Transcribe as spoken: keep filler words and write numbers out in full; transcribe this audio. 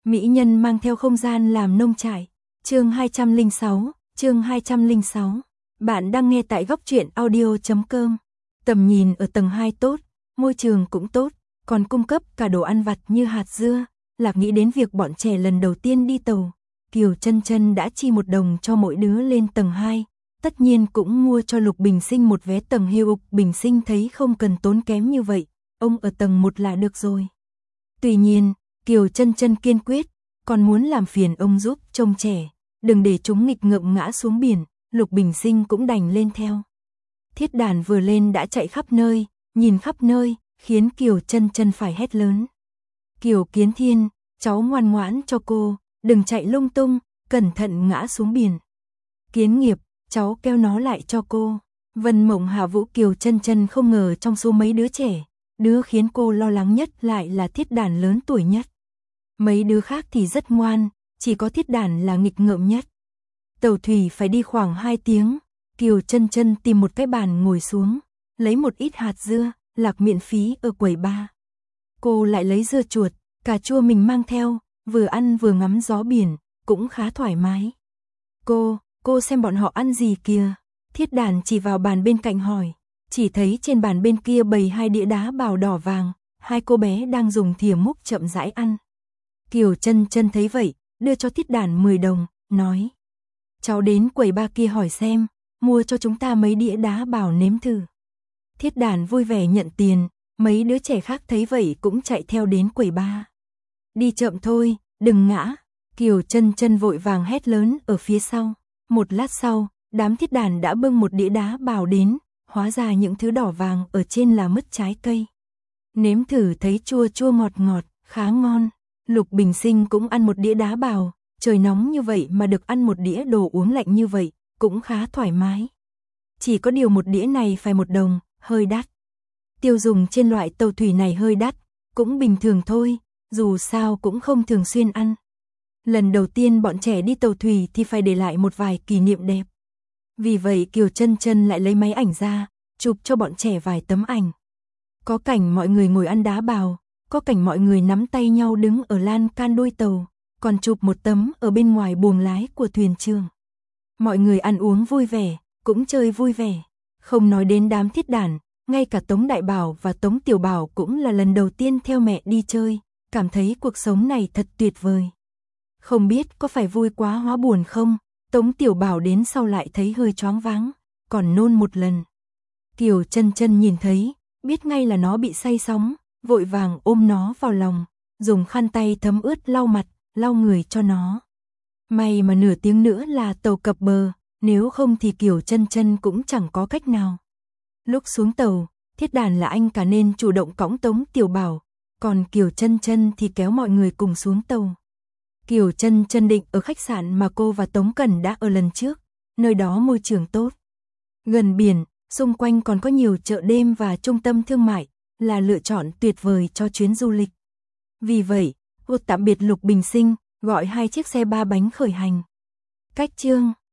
Mỹ nhân mang theo không gian làm nông trại. Chương hai trăm lẻ sáu, chương hai trăm lẻ sáu. Bạn đang nghe tại góc truyện audio chấm com. Tầm nhìn ở tầng hai tốt, môi trường cũng tốt, còn cung cấp cả đồ ăn vặt như hạt dưa. Lạc nghĩ đến việc bọn trẻ lần đầu tiên đi tàu, Kiều Chân Chân đã chi một đồng cho mỗi đứa lên tầng hai. Tất nhiên cũng mua cho Lục Bình Sinh một vé tầng hưu. Lục Bình Sinh thấy không cần tốn kém như vậy, ông ở tầng một là được rồi. Tuy nhiên, Kiều Chân Chân kiên quyết, còn muốn làm phiền ông giúp trông trẻ, đừng để chúng nghịch ngợm ngã xuống biển. Lục Bình Sinh cũng đành lên theo. Thiết Đàn vừa lên đã chạy khắp nơi, nhìn khắp nơi, khiến Kiều Chân Chân phải hét lớn. Kiều Kiến Thiên, cháu ngoan ngoãn cho cô, đừng chạy lung tung, cẩn thận ngã xuống biển. Kiến Nghiệp, cháu kéo nó lại cho cô. Vân Mộng Hạ Vũ. Kiều Chân Chân không ngờ trong số mấy đứa trẻ, đứa khiến cô lo lắng nhất lại là Thiết Đàn lớn tuổi nhất. Mấy đứa khác thì rất ngoan, chỉ có Thiết Đàn là nghịch ngợm nhất. Tàu thủy phải đi khoảng hai tiếng, Kiều Chân Chân tìm một cái bàn ngồi xuống, lấy một ít hạt dưa, lạc miễn phí ở quầy ba. Cô lại lấy dưa chuột, cà chua mình mang theo, vừa ăn vừa ngắm gió biển, cũng khá thoải mái. Cô, cô xem bọn họ ăn gì kìa. Thiết Đàn chỉ vào bàn bên cạnh hỏi, chỉ thấy trên bàn bên kia bày hai đĩa đá bào đỏ vàng, hai cô bé đang dùng thìa múc chậm rãi ăn. Kiều Chân Chân thấy vậy, đưa cho Thiết Đàn mười đồng, nói: cháu đến quầy ba kia hỏi xem, mua cho chúng ta mấy đĩa đá bào nếm thử. Thiết Đàn vui vẻ nhận tiền, mấy đứa trẻ khác thấy vậy cũng chạy theo đến quầy ba. Đi chậm thôi, đừng ngã. Kiều Chân Chân vội vàng hét lớn ở phía sau. Một lát sau, đám Thiết Đàn đã bưng một đĩa đá bào đến, hóa ra những thứ đỏ vàng ở trên là mứt trái cây. Nếm thử thấy chua chua ngọt ngọt, khá ngon. Lục Bình Sinh cũng ăn một đĩa đá bào, trời nóng như vậy mà được ăn một đĩa đồ uống lạnh như vậy, cũng khá thoải mái. Chỉ có điều một đĩa này phải một đồng, hơi đắt. Tiêu dùng trên loại tàu thủy này hơi đắt, cũng bình thường thôi, dù sao cũng không thường xuyên ăn. Lần đầu tiên bọn trẻ đi tàu thủy thì phải để lại một vài kỷ niệm đẹp. Vì vậy Kiều Chân Chân lại lấy máy ảnh ra, chụp cho bọn trẻ vài tấm ảnh. Có cảnh mọi người ngồi ăn đá bào, có cảnh mọi người nắm tay nhau đứng ở lan can đuôi tàu, còn chụp một tấm ở bên ngoài buồng lái của thuyền trưởng. Mọi người ăn uống vui vẻ, cũng chơi vui vẻ. Không nói đến đám Thiết Đàn, ngay cả Tống Đại Bảo và Tống Tiểu Bảo cũng là lần đầu tiên theo mẹ đi chơi, cảm thấy cuộc sống này thật tuyệt vời. Không biết có phải vui quá hóa buồn không, Tống Tiểu Bảo đến sau lại thấy hơi choáng váng, còn nôn một lần. Kiều Chân Chân nhìn thấy, biết ngay là nó bị say sóng, vội vàng ôm nó vào lòng, dùng khăn tay thấm ướt lau mặt, lau người cho nó. May mà nửa tiếng nữa là tàu cập bờ, nếu không thì Kiều Chân Chân cũng chẳng có cách nào. Lúc xuống tàu, Thiết Đàn là anh cả nên chủ động cõng Tống Tiểu Bảo, còn Kiều Chân Chân thì kéo mọi người cùng xuống tàu. Kiều Chân Chân định ở khách sạn mà cô và Tống Cẩn đã ở lần trước, nơi đó môi trường tốt, gần biển, xung quanh còn có nhiều chợ đêm và trung tâm thương mại, là lựa chọn tuyệt vời cho chuyến du lịch. Vì vậy, cô tạm biệt Lục Bình Sinh, gọi hai chiếc xe ba bánh khởi hành. Cách chương